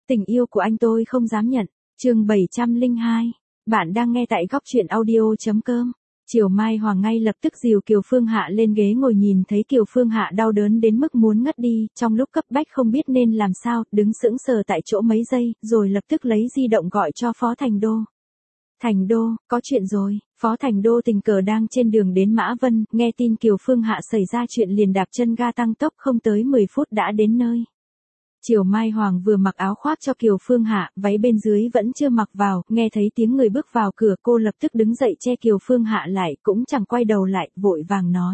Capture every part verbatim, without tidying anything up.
Tình yêu của anh tôi không dám nhận. Chương bảy trăm lẻ hai. Bạn đang nghe tại góc truyện audio chấm com. Triều Mai Hoàng ngay lập tức dìu Kiều Phương Hạ lên ghế ngồi, nhìn thấy Kiều Phương Hạ đau đớn đến mức muốn ngất đi, trong lúc cấp bách không biết nên làm sao, đứng sững sờ tại chỗ mấy giây, rồi lập tức lấy di động gọi cho Phó Thành Đô. Thành Đô, có chuyện rồi. Phó Thành Đô tình cờ đang trên đường đến Mã Vân, nghe tin Kiều Phương Hạ xảy ra chuyện liền đạp chân ga tăng tốc, không tới mười phút đã đến nơi. Triều Mai Hoàng vừa mặc áo khoác cho Kiều Phương Hạ, váy bên dưới vẫn chưa mặc vào, nghe thấy tiếng người bước vào cửa, cô lập tức đứng dậy che Kiều Phương Hạ lại, cũng chẳng quay đầu lại, vội vàng nói.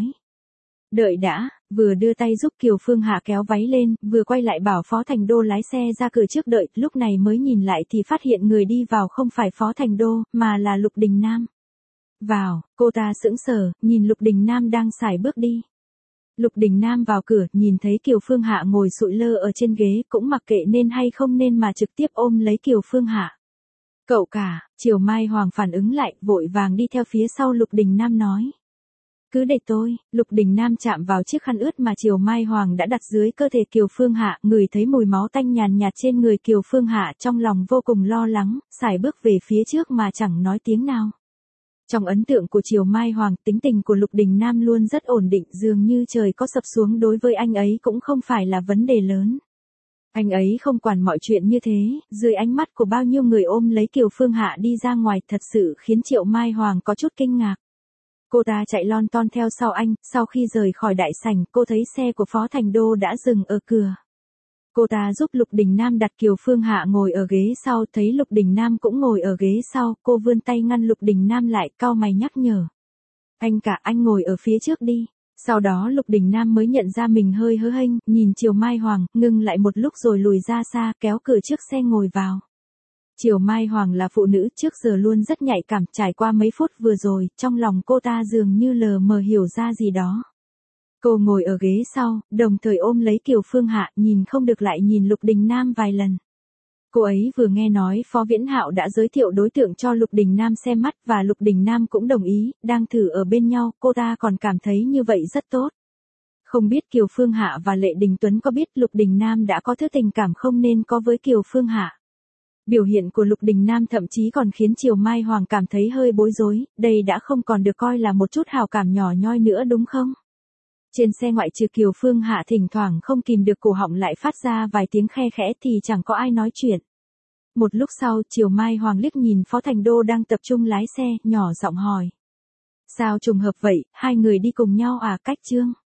Đợi đã, vừa đưa tay giúp Kiều Phương Hạ kéo váy lên, vừa quay lại bảo Phó Thành Đô lái xe ra cửa trước đợi, lúc này mới nhìn lại thì phát hiện người đi vào không phải Phó Thành Đô, mà là Lục Đình Nam. Vào, cô ta sững sờ, nhìn Lục Đình Nam đang sải bước đi. Lục Đình Nam vào cửa, nhìn thấy Kiều Phương Hạ ngồi sụi lơ ở trên ghế, cũng mặc kệ nên hay không nên mà trực tiếp ôm lấy Kiều Phương Hạ. Cậu cả, Triều Mai Hoàng phản ứng lại, vội vàng đi theo phía sau Lục Đình Nam nói. Cứ để tôi. Lục Đình Nam chạm vào chiếc khăn ướt mà Triều Mai Hoàng đã đặt dưới cơ thể Kiều Phương Hạ, ngửi thấy mùi máu tanh nhàn nhạt trên người Kiều Phương Hạ, trong lòng vô cùng lo lắng, sải bước về phía trước mà chẳng nói tiếng nào. Trong ấn tượng của Triều Mai Hoàng, tính tình của Lục Đình Nam luôn rất ổn định, dường như trời có sập xuống đối với anh ấy cũng không phải là vấn đề lớn. Anh ấy không quản mọi chuyện như thế, dưới ánh mắt của bao nhiêu người ôm lấy Kiều Phương Hạ đi ra ngoài, thật sự khiến Triệu Mai Hoàng có chút kinh ngạc. Cô ta chạy lon ton theo sau anh, sau khi rời khỏi đại sảnh, cô thấy xe của Phó Thành Đô đã dừng ở cửa. Cô ta giúp Lục Đình Nam đặt Kiều Phương Hạ ngồi ở ghế sau, thấy Lục Đình Nam cũng ngồi ở ghế sau, cô vươn tay ngăn Lục Đình Nam lại, cau mày nhắc nhở. Anh cả, anh ngồi ở phía trước đi. Sau đó Lục Đình Nam mới nhận ra mình hơi hớ hênh, nhìn Triều Mai Hoàng, ngưng lại một lúc rồi lùi ra xa, kéo cửa trước xe ngồi vào. Triều Mai Hoàng là phụ nữ trước giờ luôn rất nhạy cảm, trải qua mấy phút vừa rồi, trong lòng cô ta dường như lờ mờ hiểu ra gì đó. Cô ngồi ở ghế sau, đồng thời ôm lấy Kiều Phương Hạ, nhìn không được lại nhìn Lục Đình Nam vài lần. Cô ấy vừa nghe nói Phó Viễn Hạo đã giới thiệu đối tượng cho Lục Đình Nam xem mắt và Lục Đình Nam cũng đồng ý, đang thử ở bên nhau, cô ta còn cảm thấy như vậy rất tốt. Không biết Kiều Phương Hạ và Lệ Đình Tuấn có biết Lục Đình Nam đã có thứ tình cảm không nên có với Kiều Phương Hạ. Biểu hiện của Lục Đình Nam thậm chí còn khiến Triều Mai Hoàng cảm thấy hơi bối rối, đây đã không còn được coi là một chút hào cảm nhỏ nhoi nữa đúng không? Trên xe ngoại trừ Kiều Phương Hạ thỉnh thoảng không kìm được cổ họng lại phát ra vài tiếng khe khẽ thì chẳng có ai nói chuyện. Một lúc sau, Triều Mai Hoàng liếc nhìn Phó Thành Đô đang tập trung lái xe, nhỏ giọng hỏi. Sao trùng hợp vậy, hai người đi cùng nhau à? Cách Trương?